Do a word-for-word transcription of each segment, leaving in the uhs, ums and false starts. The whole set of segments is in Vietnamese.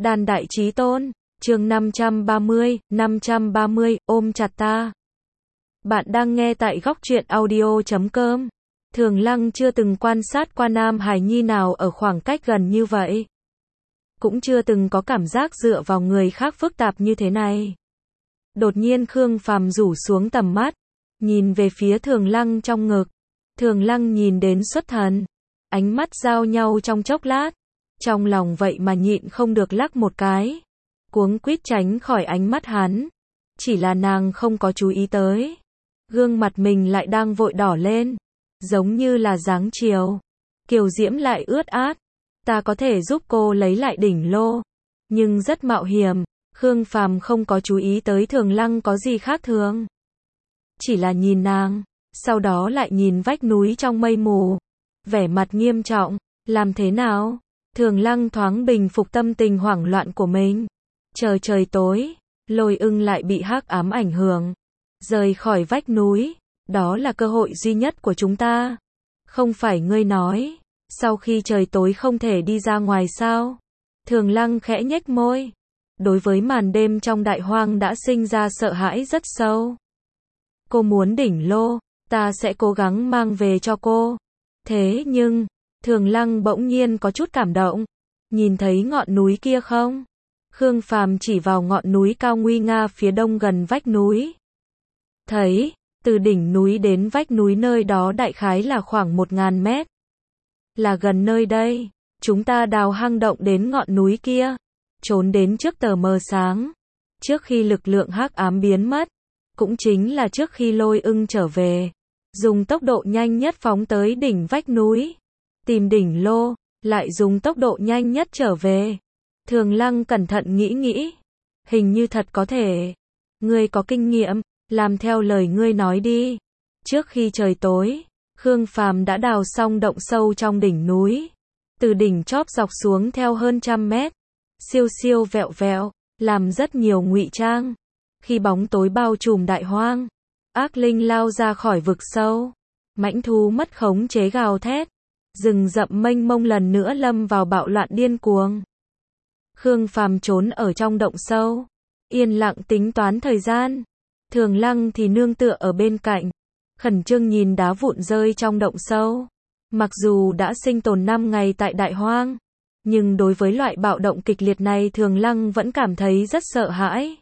Đàn đại chí tôn, chương năm trăm ba mươi, năm trăm ba mươi, ôm chặt ta. Bạn đang nghe tại góc truyện audio chấm com. Thường Lăng chưa từng quan sát qua nam hài nhi nào ở khoảng cách gần như vậy. Cũng chưa từng có cảm giác dựa vào người khác phức tạp như thế này. Đột nhiên Khương Phàm rủ xuống tầm mắt, nhìn về phía Thường Lăng trong ngực. Thường Lăng nhìn đến xuất thần, ánh mắt giao nhau trong chốc lát, trong lòng vậy mà nhịn không được lắc một cái, cuống quýt tránh khỏi ánh mắt hắn. Chỉ là nàng không có chú ý tới, gương mặt mình lại đang vội đỏ lên, giống như là dáng chiều, kiều diễm lại ướt át. Ta có thể giúp cô lấy lại đỉnh lô, nhưng rất mạo hiểm. Khương Phàm không có chú ý tới Thường Lăng có gì khác thường, chỉ là nhìn nàng, sau đó lại nhìn vách núi trong mây mù, vẻ mặt nghiêm trọng. Làm thế nào? Thường Lăng thoáng bình phục tâm tình hoảng loạn của mình. Chờ trời tối, Lôi Ưng lại bị hắc ám ảnh hưởng, rời khỏi vách núi. Đó là cơ hội duy nhất của chúng ta. Không phải ngươi nói, sau khi trời tối không thể đi ra ngoài sao? Thường Lăng khẽ nhếch môi. Đối với màn đêm trong đại hoang đã sinh ra sợ hãi rất sâu. Cô muốn đỉnh lô, ta sẽ cố gắng mang về cho cô. Thế nhưng, Thường Lăng bỗng nhiên có chút cảm động. Nhìn thấy ngọn núi kia không? Khương Phàm chỉ vào ngọn núi cao nguy nga phía đông gần vách núi. Thấy, từ đỉnh núi đến vách núi nơi đó đại khái là khoảng một ngàn mét. Là gần nơi đây, chúng ta đào hang động đến ngọn núi kia, trốn đến trước tờ mờ sáng, trước khi lực lượng hắc ám biến mất, cũng chính là trước khi Lôi Ưng trở về, dùng tốc độ nhanh nhất phóng tới đỉnh vách núi, tìm đỉnh lô, lại dùng tốc độ nhanh nhất trở về. Thường Lăng cẩn thận nghĩ nghĩ, hình như thật có thể. Ngươi có kinh nghiệm, làm theo lời ngươi nói đi. Trước khi trời tối, Khương Phàm đã đào xong động sâu trong đỉnh núi, từ đỉnh chóp dọc xuống theo hơn trăm mét, siêu siêu vẹo vẹo, làm rất nhiều ngụy trang. Khi bóng tối bao trùm đại hoang, ác linh lao ra khỏi vực sâu, mãnh thú mất khống chế gào thét, rừng rậm mênh mông lần nữa lâm vào bạo loạn điên cuồng. Khương Phàm trốn ở trong động sâu, yên lặng tính toán thời gian. Thường Lăng thì nương tựa ở bên cạnh, khẩn trương nhìn đá vụn rơi trong động sâu. Mặc dù đã sinh tồn năm ngày tại đại hoang, nhưng đối với loại bạo động kịch liệt này Thường Lăng vẫn cảm thấy rất sợ hãi.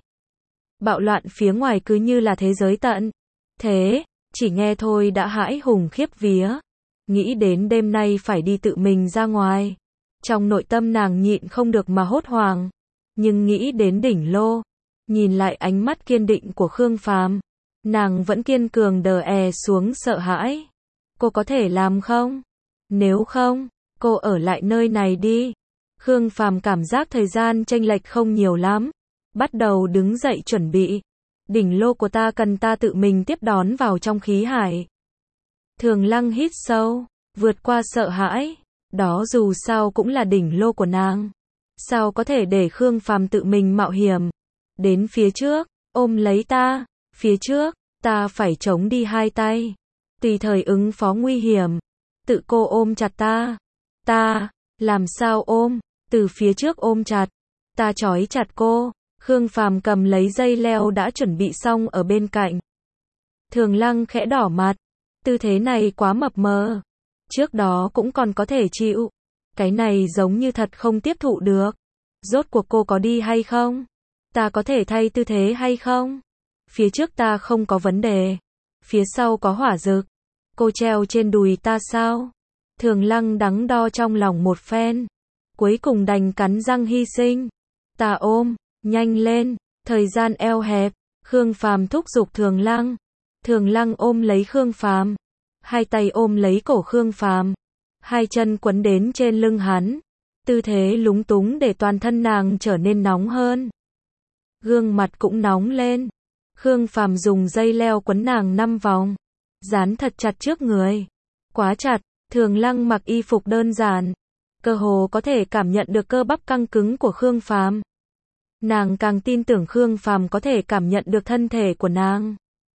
Bạo loạn phía ngoài cứ như là thế giới tận thế, chỉ nghe thôi đã hãi hùng khiếp vía. Nghĩ đến đêm nay phải đi tự mình ra ngoài, trong nội tâm nàng nhịn không được mà hốt hoảng. Nhưng nghĩ đến đỉnh lô, nhìn lại ánh mắt kiên định của Khương Phàm, nàng vẫn kiên cường đè è xuống sợ hãi. Cô có thể làm không? Nếu không, cô ở lại nơi này đi. Khương Phàm cảm giác thời gian chênh lệch không nhiều lắm, bắt đầu đứng dậy chuẩn bị. Đỉnh lô của ta cần ta tự mình tiếp đón vào trong khí hải. Thường Lăng hít sâu, vượt qua sợ hãi, đó dù sao cũng là đỉnh lô của nàng. Sao có thể để Khương Phàm tự mình mạo hiểm? Đến phía trước, ôm lấy ta, phía trước, ta phải chống đi hai tay, tùy thời ứng phó nguy hiểm. Tự cô ôm chặt ta. Ta, làm sao ôm? Từ phía trước ôm chặt. Ta trói chặt cô. Khương Phàm cầm lấy dây leo đã chuẩn bị xong ở bên cạnh. Thường Lăng khẽ đỏ mặt. Tư thế này quá mập mờ. Trước đó cũng còn có thể chịu. Cái này giống như thật không tiếp thụ được. Rốt cuộc cô có đi hay không? Ta có thể thay tư thế hay không? Phía trước ta không có vấn đề. Phía sau có hỏa dực. Cô treo trên đùi ta sao? Thường Lăng đắn đo trong lòng một phen, cuối cùng đành cắn răng hy sinh. Ta ôm, nhanh lên, thời gian eo hẹp. Khương Phàm thúc giục Thường Lăng. Thường Lăng ôm lấy Khương Phàm, hai tay ôm lấy cổ Khương Phàm, hai chân quấn đến trên lưng hắn, tư thế lúng túng để toàn thân nàng trở nên nóng hơn. Gương mặt cũng nóng lên. Khương Phàm dùng dây leo quấn nàng năm vòng, dán thật chặt trước người. Quá chặt. Thường Lăng mặc y phục đơn giản, cơ hồ có thể cảm nhận được cơ bắp căng cứng của Khương Phàm. Nàng càng tin tưởng Khương Phàm có thể cảm nhận được thân thể của nàng.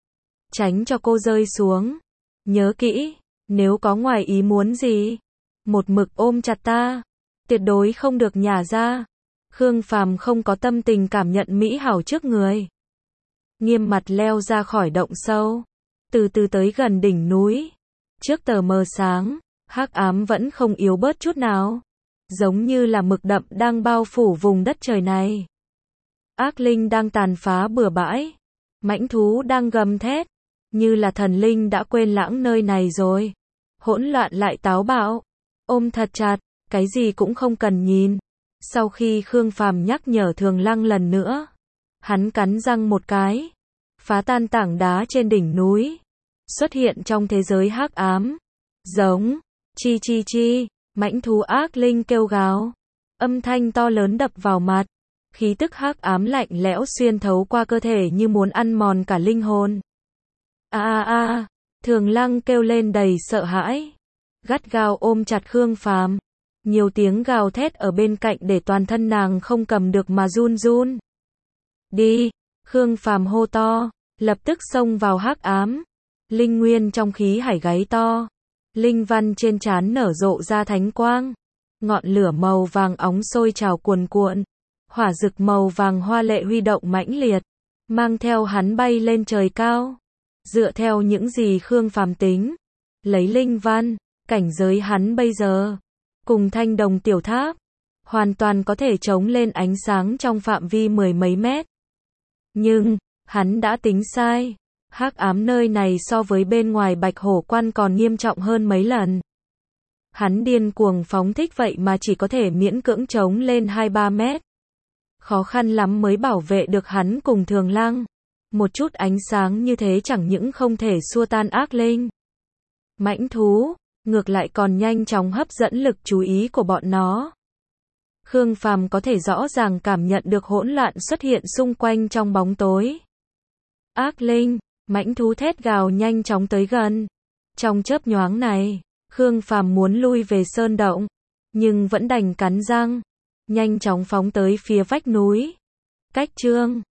Tránh cho cô rơi xuống. Nhớ kỹ, nếu có ngoài ý muốn gì, một mực ôm chặt ta, tuyệt đối không được nhả ra. Khương Phàm không có tâm tình cảm nhận mỹ hảo trước người. Nghiêm mặt leo ra khỏi động sâu, từ từ tới gần đỉnh núi. Trước tờ mờ sáng, hắc ám vẫn không yếu bớt chút nào, giống như là mực đậm đang bao phủ vùng đất trời này. Ác linh đang tàn phá bừa bãi, mãnh thú đang gầm thét, như là thần linh đã quên lãng nơi này rồi. Hỗn loạn lại táo bạo, ôm thật chặt, cái gì cũng không cần nhìn. Sau khi Khương Phàm nhắc nhở Thường Lăng lần nữa, hắn cắn răng một cái, phá tan tảng đá trên đỉnh núi, xuất hiện trong thế giới hắc ám. Giống, chi chi chi, mãnh thú ác linh kêu gào, âm thanh to lớn đập vào mặt, khí tức hắc ám lạnh lẽo xuyên thấu qua cơ thể như muốn ăn mòn cả linh hồn. A a a, Thường Lăng kêu lên đầy sợ hãi, gắt gao ôm chặt Khương Phàm. Nhiều tiếng gào thét ở bên cạnh để toàn thân nàng không cầm được mà run run. Đi, Khương Phàm hô to, lập tức xông vào hắc ám. Linh nguyên trong khí hải gáy to, linh văn trên trán nở rộ ra thánh quang, ngọn lửa màu vàng óng sôi trào cuồn cuộn, hỏa rực màu vàng hoa lệ huy động mãnh liệt, mang theo hắn bay lên trời cao. Dựa theo những gì Khương Phàm tính, lấy linh văn, cảnh giới hắn bây giờ, cùng Thanh Đồng tiểu tháp, hoàn toàn có thể chống lên ánh sáng trong phạm vi mười mấy mét. Nhưng, hắn đã tính sai. Hắc ám nơi này so với bên ngoài Bạch Hổ Quan còn nghiêm trọng hơn mấy lần. Hắn điên cuồng phóng thích vậy mà chỉ có thể miễn cưỡng chống lên hai ba mét. Khó khăn lắm mới bảo vệ được hắn cùng Thường Lăng. Một chút ánh sáng như thế chẳng những không thể xua tan ác linh, mãnh thú, ngược lại còn nhanh chóng hấp dẫn lực chú ý của bọn nó. Khương Phàm có thể rõ ràng cảm nhận được hỗn loạn xuất hiện xung quanh trong bóng tối. Ác linh, mãnh thú thét gào nhanh chóng tới gần. Trong chớp nhoáng này, Khương Phàm muốn lui về sơn động, nhưng vẫn đành cắn răng, nhanh chóng phóng tới phía vách núi. Cách chương